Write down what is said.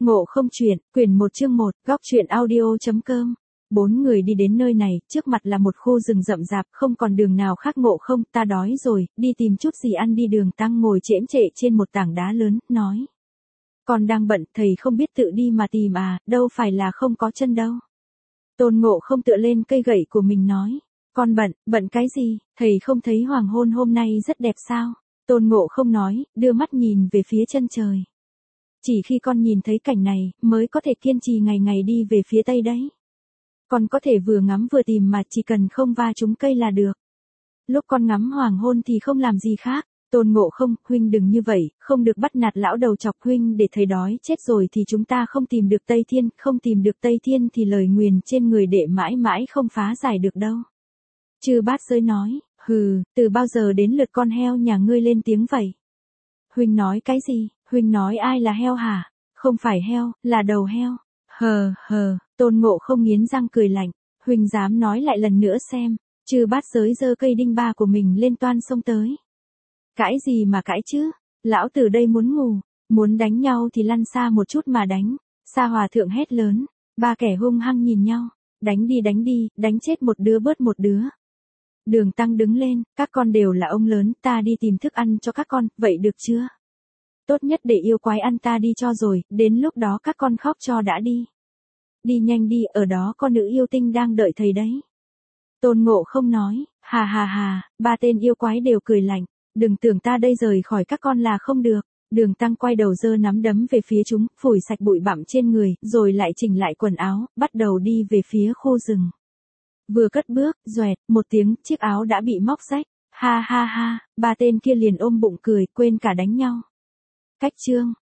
Ngộ không truyện, quyển 1 chương 1, góc truyện audio.com. 4 người đi đến nơi này, trước mặt là một khu rừng rậm rạp, không còn đường nào khác. Ngộ không, ta đói rồi, đi tìm chút gì ăn đi. Đường Tăng ngồi chễm chệ trên một tảng đá lớn, nói. Con đang bận, thầy không biết tự đi mà tìm à, đâu phải là không có chân đâu. Tôn Ngộ không tựa lên cây gậy của mình nói. Con bận cái gì, thầy không thấy hoàng hôn hôm nay rất đẹp sao? Tôn Ngộ không nói, đưa mắt nhìn về phía chân trời. Chỉ khi con nhìn thấy cảnh này, mới có thể kiên trì ngày ngày đi về phía tây đấy. Con có thể vừa ngắm vừa tìm mà chỉ cần không va trúng cây là được. Lúc con ngắm hoàng hôn thì không làm gì khác. Tôn Ngộ không, huynh đừng như vậy, không được bắt nạt lão đầu chọc huynh. Để thầy đói chết rồi thì chúng ta không tìm được Tây Thiên, không tìm được Tây Thiên thì lời nguyền trên người đệ mãi mãi không phá giải được đâu. Chư Bát Giới nói, hừ, từ bao giờ đến lượt con heo nhà ngươi lên tiếng vậy? Huynh nói cái gì? Huynh nói ai là heo hả? Không phải heo, là đầu heo. Hờ, Tôn Ngộ không nghiến răng cười lạnh. Huynh dám nói lại lần nữa xem. Chư Bát Giới giơ cây đinh ba của mình lên toan xông tới. Cãi gì mà cãi chứ? Lão tử đây muốn ngủ. Muốn đánh nhau thì lăn xa một chút mà đánh. Sa Hòa Thượng hét lớn. Ba kẻ hung hăng nhìn nhau. Đánh đi, đánh chết một đứa bớt một đứa. Đường Tăng đứng lên, các con đều là ông lớn, ta đi tìm thức ăn cho các con, vậy được chưa? Tốt nhất để yêu quái ăn ta đi cho rồi, đến lúc đó các con khóc cho đã đi. Đi nhanh đi, ở đó con nữ yêu tinh đang đợi thầy đấy. Tôn Ngộ không nói, hà, ba tên yêu quái đều cười lạnh, đừng tưởng ta đây rời khỏi các con là không được. Đường Tăng quay đầu giơ nắm đấm về phía chúng, phủi sạch bụi bặm trên người, rồi lại chỉnh lại quần áo, bắt đầu đi về phía khu rừng. Vừa cất bước, doẹt, một tiếng, chiếc áo đã bị móc rách. Ha, ba tên kia liền ôm bụng cười, quên cả đánh nhau. Cách chương